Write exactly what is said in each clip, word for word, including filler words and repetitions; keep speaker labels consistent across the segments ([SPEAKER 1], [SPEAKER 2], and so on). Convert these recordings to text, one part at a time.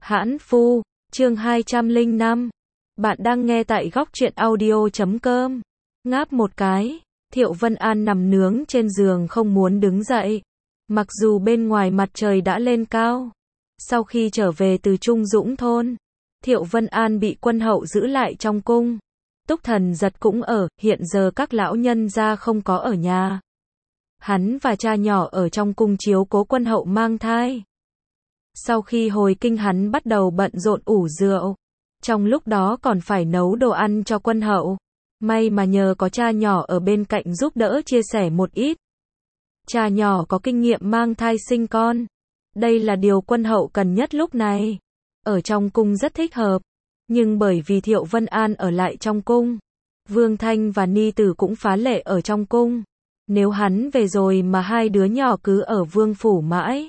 [SPEAKER 1] Hãn Phu, chương hai trăm lẻ năm. Bạn đang nghe tại góc truyện audio chấm com. Ngáp một cái, Thiệu Vân An nằm nướng trên giường không muốn đứng dậy. Mặc dù bên ngoài mặt trời đã lên cao. Sau khi trở về từ Trung Dũng thôn, Thiệu Vân An bị quân hậu giữ lại trong cung. Túc Thần Giật cũng ở, hiện giờ các lão nhân gia không có ở nhà. Hắn và cha nhỏ ở trong cung chiếu cố quân hậu mang thai. Sau khi hồi kinh hắn bắt đầu bận rộn ủ rượu. Trong lúc đó còn phải nấu đồ ăn cho quân hậu. May mà nhờ có cha nhỏ ở bên cạnh giúp đỡ chia sẻ một ít. Cha nhỏ có kinh nghiệm mang thai sinh con. Đây là điều quân hậu cần nhất lúc này. Ở trong cung rất thích hợp. Nhưng bởi vì Thiệu Vân An ở lại trong cung, Vương Thanh và Ni Tử cũng phá lệ ở trong cung. Nếu hắn về rồi mà hai đứa nhỏ cứ ở vương phủ mãi,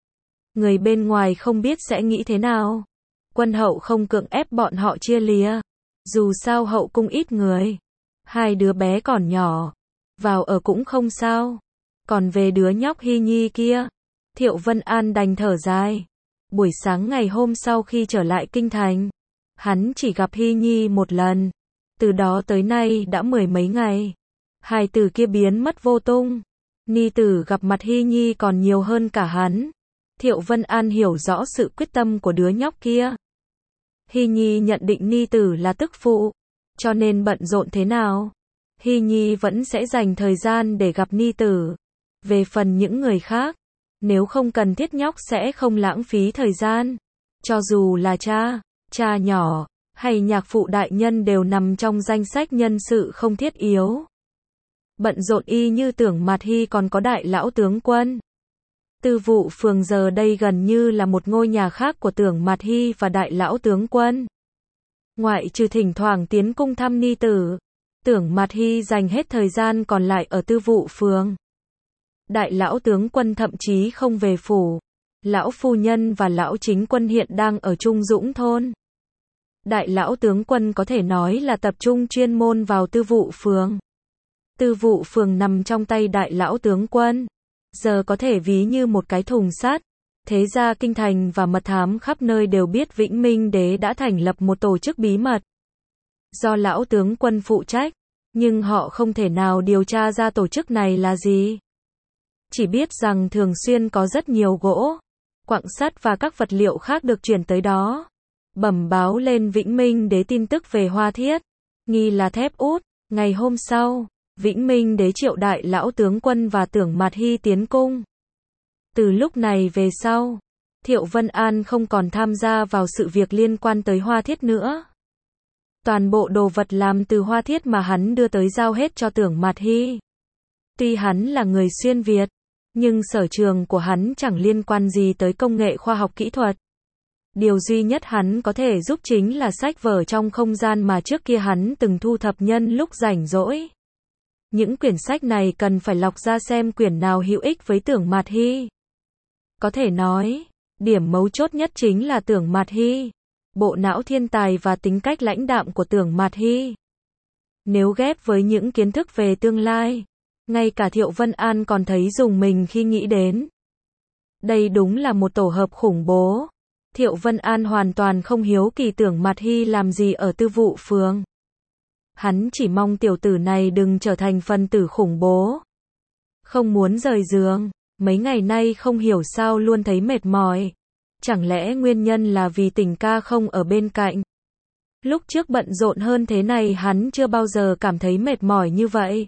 [SPEAKER 1] người bên ngoài không biết sẽ nghĩ thế nào. Quân hậu không cưỡng ép bọn họ chia lìa. Dù sao hậu cung ít người. Hai đứa bé còn nhỏ. Vào ở cũng không sao. Còn về đứa nhóc Hy Nhi kia, Thiệu Vân An đành thở dài. Buổi sáng ngày hôm sau khi trở lại kinh thành, hắn chỉ gặp Hy Nhi một lần. Từ đó tới nay đã mười mấy ngày. Hai từ kia biến mất vô tung. Ni Tử gặp mặt Hy Nhi còn nhiều hơn cả hắn. Thiệu Vân An hiểu rõ sự quyết tâm của đứa nhóc kia. Hy Nhi nhận định Ni Tử là tức phụ, cho nên bận rộn thế nào, Hy Nhi vẫn sẽ dành thời gian để gặp Ni Tử. Về phần những người khác, nếu không cần thiết nhóc sẽ không lãng phí thời gian. Cho dù là cha, cha nhỏ, hay nhạc phụ đại nhân đều nằm trong danh sách nhân sự không thiết yếu. Bận rộn y như Tưởng Mạt Hy còn có đại lão tướng quân. Tư vụ phường giờ đây gần như là một ngôi nhà khác của Tưởng Mạt Hy và đại lão tướng quân. Ngoại trừ thỉnh thoảng tiến cung thăm Ni Tử, Tưởng Mạt Hy dành hết thời gian còn lại ở tư vụ phường. Đại lão tướng quân thậm chí không về phủ. Lão phu nhân và lão chính quân hiện đang ở Trung Dũng thôn. Đại lão tướng quân có thể nói là tập trung chuyên môn vào tư vụ phường. Tư vụ phường nằm trong tay đại lão tướng quân. Giờ có thể ví như một cái thùng sắt. Thế ra kinh thành và mật thám khắp nơi đều biết Vĩnh Minh Đế đã thành lập một tổ chức bí mật do lão tướng quân phụ trách, nhưng họ không thể nào điều tra ra tổ chức này là gì. Chỉ biết rằng thường xuyên có rất nhiều gỗ, quặng sắt và các vật liệu khác được chuyển tới đó. Bẩm báo lên Vĩnh Minh Đế tin tức về Hoa Thiết, nghi là thép út. Ngày hôm sau, Vĩnh Minh Đế triệu đại lão tướng quân và Tưởng Mạt Hy tiến cung. Từ lúc này về sau, Thiệu Vân An không còn tham gia vào sự việc liên quan tới Hoa Thiết nữa. Toàn bộ đồ vật làm từ Hoa Thiết mà hắn đưa tới giao hết cho Tưởng Mạt Hy. Tuy hắn là người xuyên Việt, nhưng sở trường của hắn chẳng liên quan gì tới công nghệ khoa học kỹ thuật. Điều duy nhất hắn có thể giúp chính là sách vở trong không gian mà trước kia hắn từng thu thập nhân lúc rảnh rỗi. Những quyển sách này cần phải lọc ra xem quyển nào hữu ích với Tưởng Mạt Hy. Có thể nói, điểm mấu chốt nhất chính là Tưởng Mạt Hy, bộ não thiên tài và tính cách lãnh đạm của Tưởng Mạt Hy. Nếu ghép với những kiến thức về tương lai, ngay cả Thiệu Vân An còn thấy rùng mình khi nghĩ đến. Đây đúng là một tổ hợp khủng bố. Thiệu Vân An hoàn toàn không hiếu kỳ Tưởng Mạt Hy làm gì ở tư vụ phường. Hắn chỉ mong tiểu tử này đừng trở thành phần tử khủng bố. Không muốn rời giường, mấy ngày nay không hiểu sao luôn thấy mệt mỏi. Chẳng lẽ nguyên nhân là vì tình ca không ở bên cạnh? Lúc trước bận rộn hơn thế này hắn chưa bao giờ cảm thấy mệt mỏi như vậy.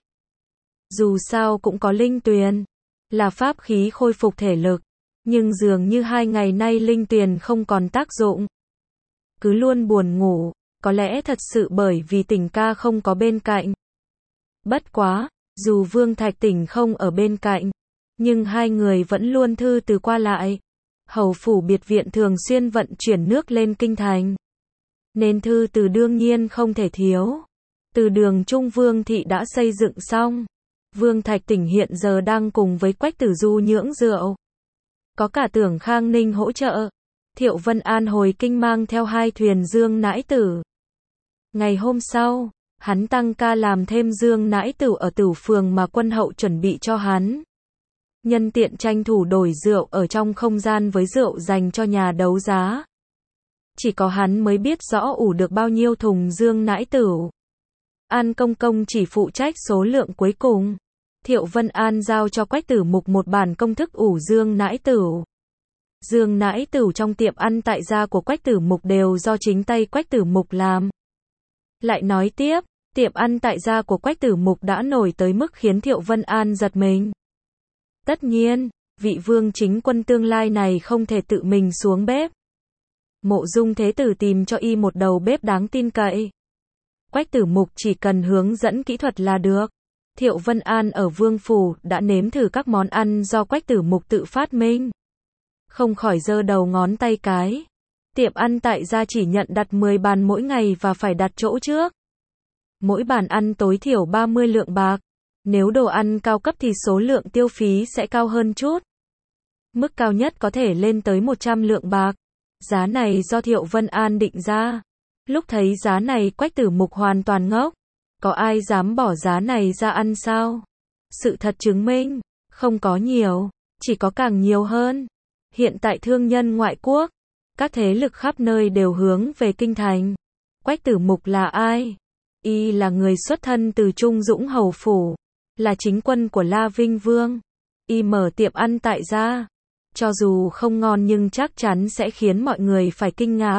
[SPEAKER 1] Dù sao cũng có linh tuyền, là pháp khí khôi phục thể lực. Nhưng dường như hai ngày nay linh tuyền không còn tác dụng. Cứ luôn buồn ngủ, có lẽ thật sự bởi vì tình ca không có bên cạnh. Bất quá, dù Vương Thạch Tỉnh không ở bên cạnh, nhưng hai người vẫn luôn thư từ qua lại. Hầu phủ biệt viện thường xuyên vận chuyển nước lên kinh thành, nên thư từ đương nhiên không thể thiếu. Từ đường Trung Vương thị đã xây dựng xong. Vương Thạch Tỉnh hiện giờ đang cùng với Quách Tử Du nhưỡng rượu. Có cả Tưởng Khang Ninh hỗ trợ. Thiệu Vân An hồi kinh mang theo hai thuyền dương nãi tử. Ngày hôm sau, hắn tăng ca làm thêm dương nãi tử ở Tửu phường mà quân hậu chuẩn bị cho hắn. Nhân tiện tranh thủ đổi rượu ở trong không gian với rượu dành cho nhà đấu giá. Chỉ có hắn mới biết rõ ủ được bao nhiêu thùng dương nãi tửu. An Công Công chỉ phụ trách số lượng cuối cùng. Thiệu Vân An giao cho Quách Tử Mục một bản công thức ủ dương nãi tửu. Dương nãi tửu trong tiệm ăn tại gia của Quách Tử Mục đều do chính tay Quách Tử Mục làm. Lại nói tiếp, tiệm ăn tại gia của Quách Tử Mục đã nổi tới mức khiến Thiệu Vân An giật mình. Tất nhiên, vị vương chính quân tương lai này không thể tự mình xuống bếp. Mộ Dung Thế Tử tìm cho y một đầu bếp đáng tin cậy. Quách Tử Mục chỉ cần hướng dẫn kỹ thuật là được. Thiệu Vân An ở Vương Phủ đã nếm thử các món ăn do Quách Tử Mục tự phát minh. Không khỏi giơ đầu ngón tay cái. Tiệm ăn tại gia chỉ nhận đặt mười bàn mỗi ngày và phải đặt chỗ trước. Mỗi bàn ăn tối thiểu ba mươi lượng bạc. Nếu đồ ăn cao cấp thì số lượng tiêu phí sẽ cao hơn chút. Mức cao nhất có thể lên tới một trăm lượng bạc. Giá này do Thiệu Vân An định ra. Lúc thấy giá này Quách Tử Mục hoàn toàn ngốc. Có ai dám bỏ giá này ra ăn sao? Sự thật chứng minh, không có nhiều, chỉ có càng nhiều hơn. Hiện tại thương nhân ngoại quốc, các thế lực khắp nơi đều hướng về kinh thành. Quách Tử Mục là ai? Y là người xuất thân từ Trung Dũng Hầu Phủ, là chính quân của La Vinh Vương. Y mở tiệm ăn tại gia. Cho dù không ngon nhưng chắc chắn sẽ khiến mọi người phải kinh ngạc.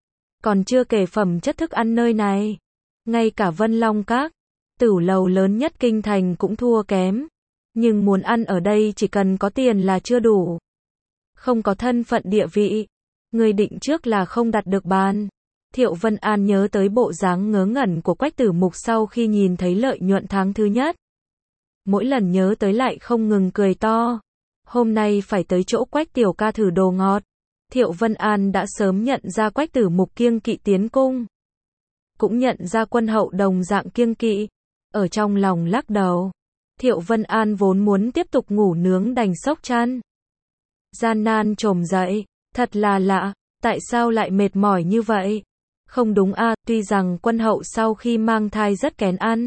[SPEAKER 1] Còn chưa kể phẩm chất thức ăn nơi này. Ngay cả Vân Long Các, tửu lầu lớn nhất kinh thành cũng thua kém. Nhưng muốn ăn ở đây chỉ cần có tiền là chưa đủ. Không có thân phận địa vị. Người định trước là không đặt được bàn. Thiệu Vân An nhớ tới bộ dáng ngớ ngẩn của Quách Tử Mục sau khi nhìn thấy lợi nhuận tháng thứ nhất. Mỗi lần nhớ tới lại không ngừng cười to. Hôm nay phải tới chỗ Quách tiểu ca thử đồ ngọt. Thiệu Vân An đã sớm nhận ra Quách Tử Mục kiêng kỵ tiến cung. Cũng nhận ra Quân Hậu đồng dạng kiêng kỵ. Ở trong lòng lắc đầu. Thiệu Vân An vốn muốn tiếp tục ngủ nướng đành xốc chăn. Gian nan trồm dậy. Thật là lạ. Tại sao lại mệt mỏi như vậy? Không đúng a, à, tuy rằng Quân Hậu sau khi mang thai rất kén ăn.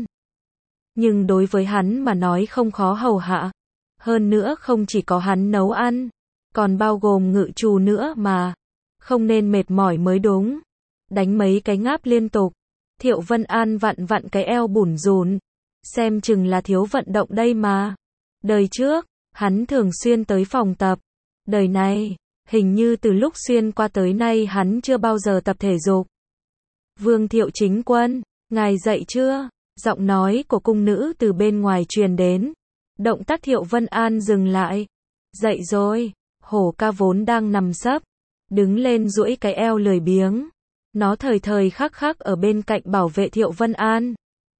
[SPEAKER 1] Nhưng đối với hắn mà nói không khó hầu hạ. Hơn nữa không chỉ có hắn nấu ăn. Còn bao gồm ngự trù nữa mà. Không nên mệt mỏi mới đúng. Đánh mấy cái ngáp liên tục. Thiệu Vân An vặn vặn cái eo bủn rủn. Xem chừng là thiếu vận động đây mà. Đời trước, hắn thường xuyên tới phòng tập. Đời này, hình như từ lúc xuyên qua tới nay hắn chưa bao giờ tập thể dục. Vương Thiệu chính quân, ngài dậy chưa? Giọng nói của cung nữ từ bên ngoài truyền đến. Động tác Thiệu Vân An dừng lại. Dậy rồi. Hổ ca vốn đang nằm sấp. Đứng lên duỗi cái eo lười biếng. Nó thời thời khắc khắc ở bên cạnh bảo vệ Thiệu Vân An.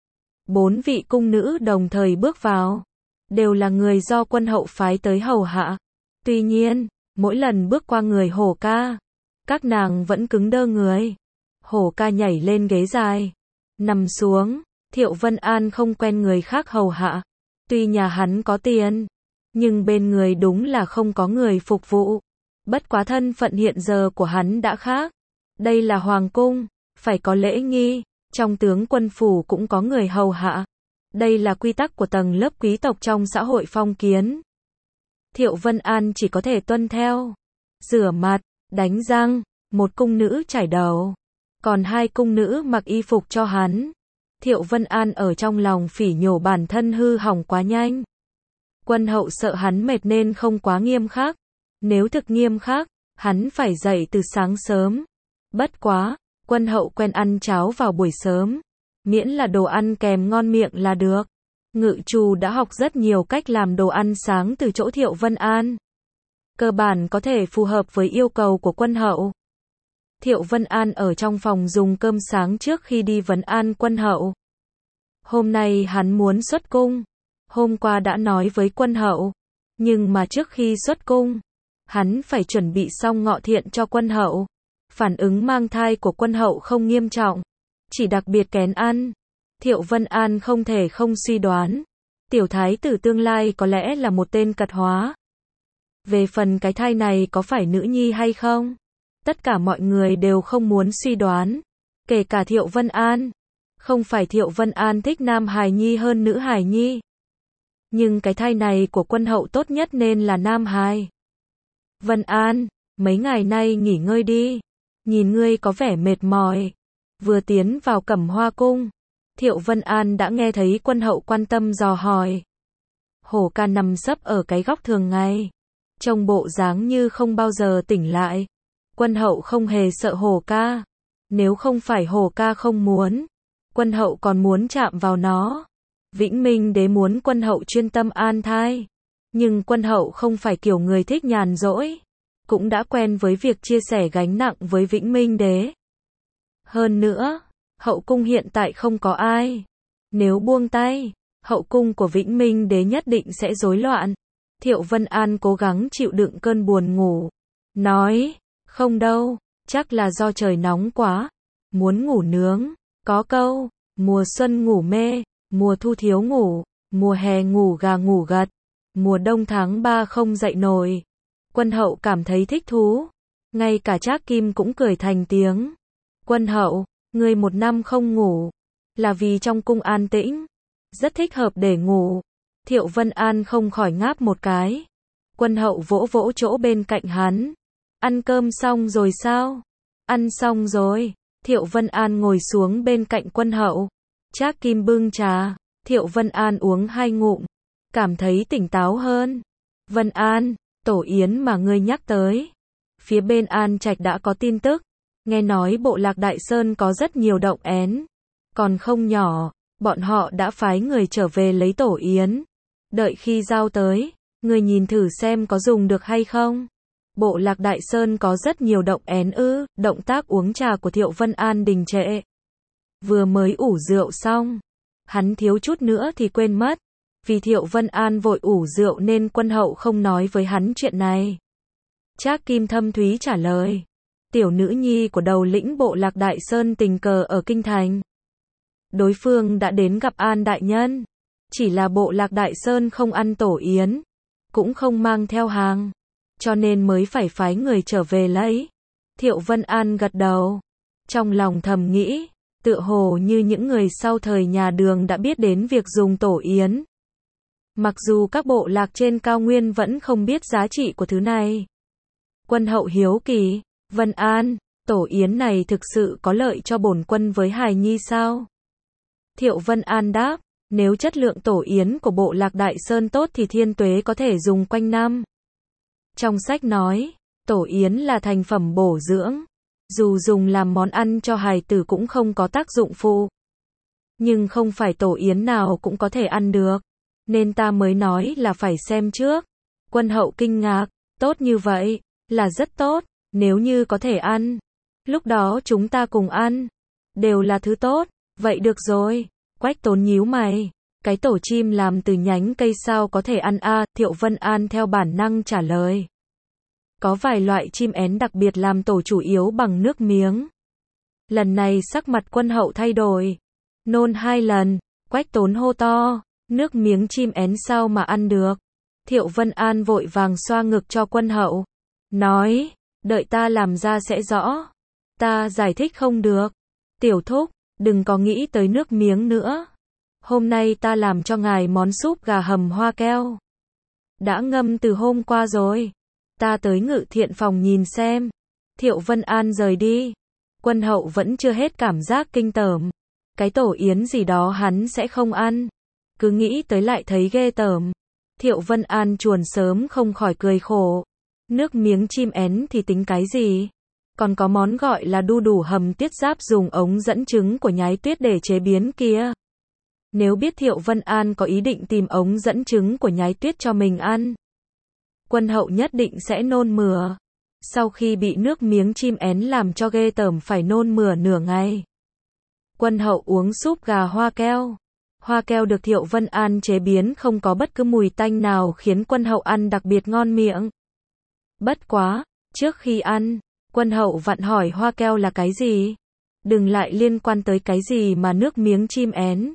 [SPEAKER 1] Bốn vị cung nữ đồng thời bước vào. Đều là người do Quân Hậu phái tới hầu hạ. Tuy nhiên, mỗi lần bước qua người hổ ca, các nàng vẫn cứng đơ người. Hổ ca nhảy lên ghế dài. Nằm xuống. Thiệu Vân An không quen người khác hầu hạ. Tuy nhà hắn có tiền, nhưng bên người đúng là không có người phục vụ. Bất quá thân phận hiện giờ của hắn đã khác. Đây là hoàng cung, phải có lễ nghi, trong tướng quân phủ cũng có người hầu hạ. Đây là quy tắc của tầng lớp quý tộc trong xã hội phong kiến. Thiệu Vân An chỉ có thể tuân theo. Rửa mặt, đánh răng, một cung nữ chải đầu, còn hai cung nữ mặc y phục cho hắn. Thiệu Vân An ở trong lòng phỉ nhổ bản thân hư hỏng quá nhanh. Quân Hậu sợ hắn mệt nên không quá nghiêm khắc. Nếu thực nghiêm khắc, hắn phải dậy từ sáng sớm. Bất quá, Quân Hậu quen ăn cháo vào buổi sớm. Miễn là đồ ăn kèm ngon miệng là được. Ngự trù đã học rất nhiều cách làm đồ ăn sáng từ chỗ Thiệu Vân An. Cơ bản có thể phù hợp với yêu cầu của Quân Hậu. Thiệu Vân An ở trong phòng dùng cơm sáng trước khi đi vấn an Quân Hậu. Hôm nay hắn muốn xuất cung. Hôm qua đã nói với Quân Hậu. Nhưng mà trước khi xuất cung, hắn phải chuẩn bị xong ngọ thiện cho Quân Hậu. Phản ứng mang thai của Quân Hậu không nghiêm trọng, chỉ đặc biệt kén ăn. Thiệu Vân An không thể không suy đoán. Tiểu thái tử tương lai có lẽ là một tên cật hóa. Về phần cái thai này có phải nữ nhi hay không? Tất cả mọi người đều không muốn suy đoán. Kể cả Thiệu Vân An. Không phải Thiệu Vân An thích nam hài nhi hơn nữ hài nhi. Nhưng cái thai này của Quân Hậu tốt nhất nên là nam hài. Vân An, mấy ngày nay nghỉ ngơi đi. nhìn ngươi có vẻ mệt mỏi. Vừa tiến vào Cẩm Hoa cung, Thiệu Vân An đã nghe thấy Quân Hậu quan tâm dò hỏi. Hổ ca nằm sấp ở cái góc thường ngày, trông bộ dáng như không bao giờ tỉnh lại. Quân Hậu không hề sợ Hổ ca. Nếu không phải Hổ ca không muốn, Quân Hậu còn muốn chạm vào nó. Vĩnh Minh Đế muốn Quân Hậu chuyên tâm an thai. Nhưng Quân Hậu không phải kiểu người thích nhàn rỗi, cũng đã quen với việc chia sẻ gánh nặng với Vĩnh Minh Đế. Hơn nữa, hậu cung hiện tại không có ai. Nếu buông tay, hậu cung của Vĩnh Minh Đế nhất định sẽ rối loạn. Thiệu Vân An cố gắng chịu đựng cơn buồn ngủ. Nói, không đâu, chắc là do trời nóng quá. Muốn ngủ nướng. Có câu, mùa xuân ngủ mê, mùa thu thiếu ngủ, mùa hè ngủ gà ngủ gật, mùa đông tháng ba không dậy nổi. Quân Hậu cảm thấy thích thú. Ngay cả Trác Kim cũng cười thành tiếng. Quân Hậu, ngươi một năm không ngủ, là vì trong cung an tĩnh, rất thích hợp để ngủ. Thiệu Vân An không khỏi ngáp một cái. Quân Hậu vỗ vỗ chỗ bên cạnh hắn. Ăn cơm xong rồi sao? Ăn xong rồi. Thiệu Vân An ngồi xuống bên cạnh Quân Hậu. Trác Kim bưng trà. Thiệu Vân An uống hai ngụm, cảm thấy tỉnh táo hơn. Vân An, tổ yến mà ngươi nhắc tới, phía bên An Trạch đã có tin tức. Nghe nói bộ lạc Đại Sơn có rất nhiều động én, còn không nhỏ, bọn họ đã phái người trở về lấy tổ yến. Đợi khi giao tới, ngươi nhìn thử xem có dùng được hay không. Bộ lạc Đại Sơn có rất nhiều động én ư? Động tác uống trà của Thiệu Vân An đình trệ. Vừa mới ủ rượu xong, hắn thiếu chút nữa thì quên mất. Vì Thiệu Vân An vội ủ rượu nên Quân Hậu không nói với hắn chuyện này. Trác Kim thâm thúy trả lời. Tiểu nữ nhi của đầu lĩnh bộ lạc Đại Sơn tình cờ ở Kinh Thành. Đối phương đã đến gặp An đại nhân. Chỉ là bộ lạc Đại Sơn không ăn tổ yến, cũng không mang theo hàng, cho nên mới phải phái người trở về lấy. Thiệu Vân An gật đầu. Trong lòng thầm nghĩ, tựa hồ như những người sau thời nhà Đường đã biết đến việc dùng tổ yến. Mặc dù các bộ lạc trên cao nguyên vẫn không biết giá trị của thứ này. Quân Hậu hiếu kỳ, Vân An, tổ yến này thực sự có lợi cho bổn quân với hài nhi sao? Thiệu Vân An đáp, nếu chất lượng tổ yến của bộ lạc Đại Sơn tốt thì Thiên Tuế có thể dùng quanh năm. Trong sách nói, tổ yến là thành phẩm bổ dưỡng, dù dùng làm món ăn cho hài tử cũng không có tác dụng phụ. Nhưng không phải tổ yến nào cũng có thể ăn được, nên ta mới nói là phải xem trước. Quân Hậu kinh ngạc, tốt như vậy, là rất tốt, nếu như có thể ăn, lúc đó chúng ta cùng ăn, đều là thứ tốt, vậy được rồi. Quách Tốn nhíu mày, cái tổ chim làm từ nhánh cây sao có thể ăn a? Thiệu Vân An theo bản năng trả lời. Có vài loại chim én đặc biệt làm tổ chủ yếu bằng nước miếng. Lần này sắc mặt Quân Hậu thay đổi. Nôn hai lần, Quách Tốn hô to, nước miếng chim én sao mà ăn được? Thiệu Vân An vội vàng xoa ngực cho Quân Hậu. Nói, đợi ta làm ra sẽ rõ. Ta giải thích không được. Tiểu thúc, đừng có nghĩ tới nước miếng nữa. Hôm nay ta làm cho ngài món súp gà hầm hoa keo. Đã ngâm từ hôm qua rồi. Ta tới Ngự Thiện phòng nhìn xem. Thiệu Vân An rời đi. Quân Hậu vẫn chưa hết cảm giác kinh tởm. Cái tổ yến gì đó hắn sẽ không ăn. Cứ nghĩ tới lại thấy ghê tởm. Thiệu Vân An chuồn sớm không khỏi cười khổ. Nước miếng chim én thì tính cái gì? Còn có món gọi là đu đủ hầm tiết giáp dùng ống dẫn trứng của Nhái Tuyết để chế biến kia. Nếu biết Thiệu Vân An có ý định tìm ống dẫn trứng của Nhái Tuyết cho mình ăn, Quân Hậu nhất định sẽ nôn mửa. Sau khi bị nước miếng chim én làm cho ghê tởm phải nôn mửa nửa ngày. Quân Hậu uống súp gà hoa keo. Hoa keo được Thiệu Vân An chế biến không có bất cứ mùi tanh nào khiến Quân Hậu ăn đặc biệt ngon miệng. Bất quá, trước khi ăn, Quân Hậu vặn hỏi hoa keo là cái gì? Đừng lại liên quan tới cái gì mà nước miếng chim én.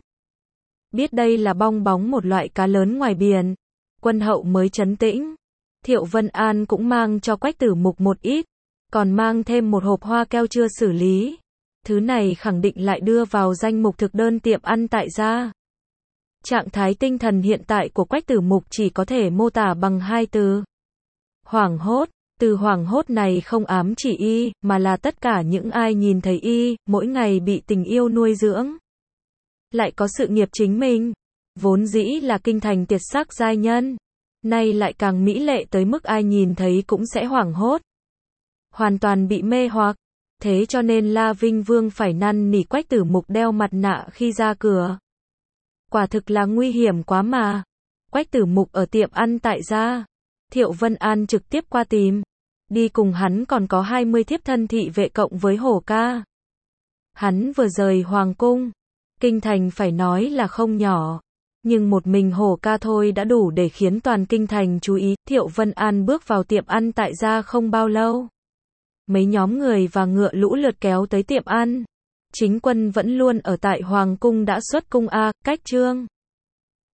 [SPEAKER 1] Biết đây là bong bóng một loại cá lớn ngoài biển, Quân Hậu mới trấn tĩnh. Thiệu Vân An cũng mang cho Quách Tử Mục một ít, còn mang thêm một hộp hoa keo chưa xử lý. Thứ này khẳng định lại đưa vào danh mục thực đơn tiệm ăn tại gia. Trạng thái tinh thần hiện tại của Quách Tử Mục chỉ có thể mô tả bằng hai từ. Hoảng hốt, Từ hoảng hốt này không ám chỉ y, mà là tất cả những ai nhìn thấy y, mỗi ngày bị tình yêu nuôi dưỡng. Lại có sự nghiệp chính mình. Vốn dĩ là kinh thành tuyệt sắc giai nhân. Nay lại càng mỹ lệ tới mức ai nhìn thấy cũng sẽ hoảng hốt. Hoàn toàn bị mê hoặc. Thế cho nên La Vinh Vương phải năn nỉ Quách Tử Mục đeo mặt nạ khi ra cửa. Quả thực là nguy hiểm quá mà. Quách Tử Mục ở tiệm ăn tại gia. Thiệu Vân An trực tiếp qua tìm. Đi cùng hắn còn có hai mươi thiếp thân thị vệ cộng với Hổ ca. Hắn vừa rời hoàng cung. Kinh thành phải nói là không nhỏ. Nhưng một mình Hổ ca thôi đã đủ để khiến toàn kinh thành chú ý. Thiệu Vân An bước vào tiệm ăn tại gia không bao lâu. Mấy nhóm người và ngựa lũ lượt kéo tới tiệm ăn. Chính quân vẫn luôn ở tại hoàng cung đã xuất cung a, cách trương.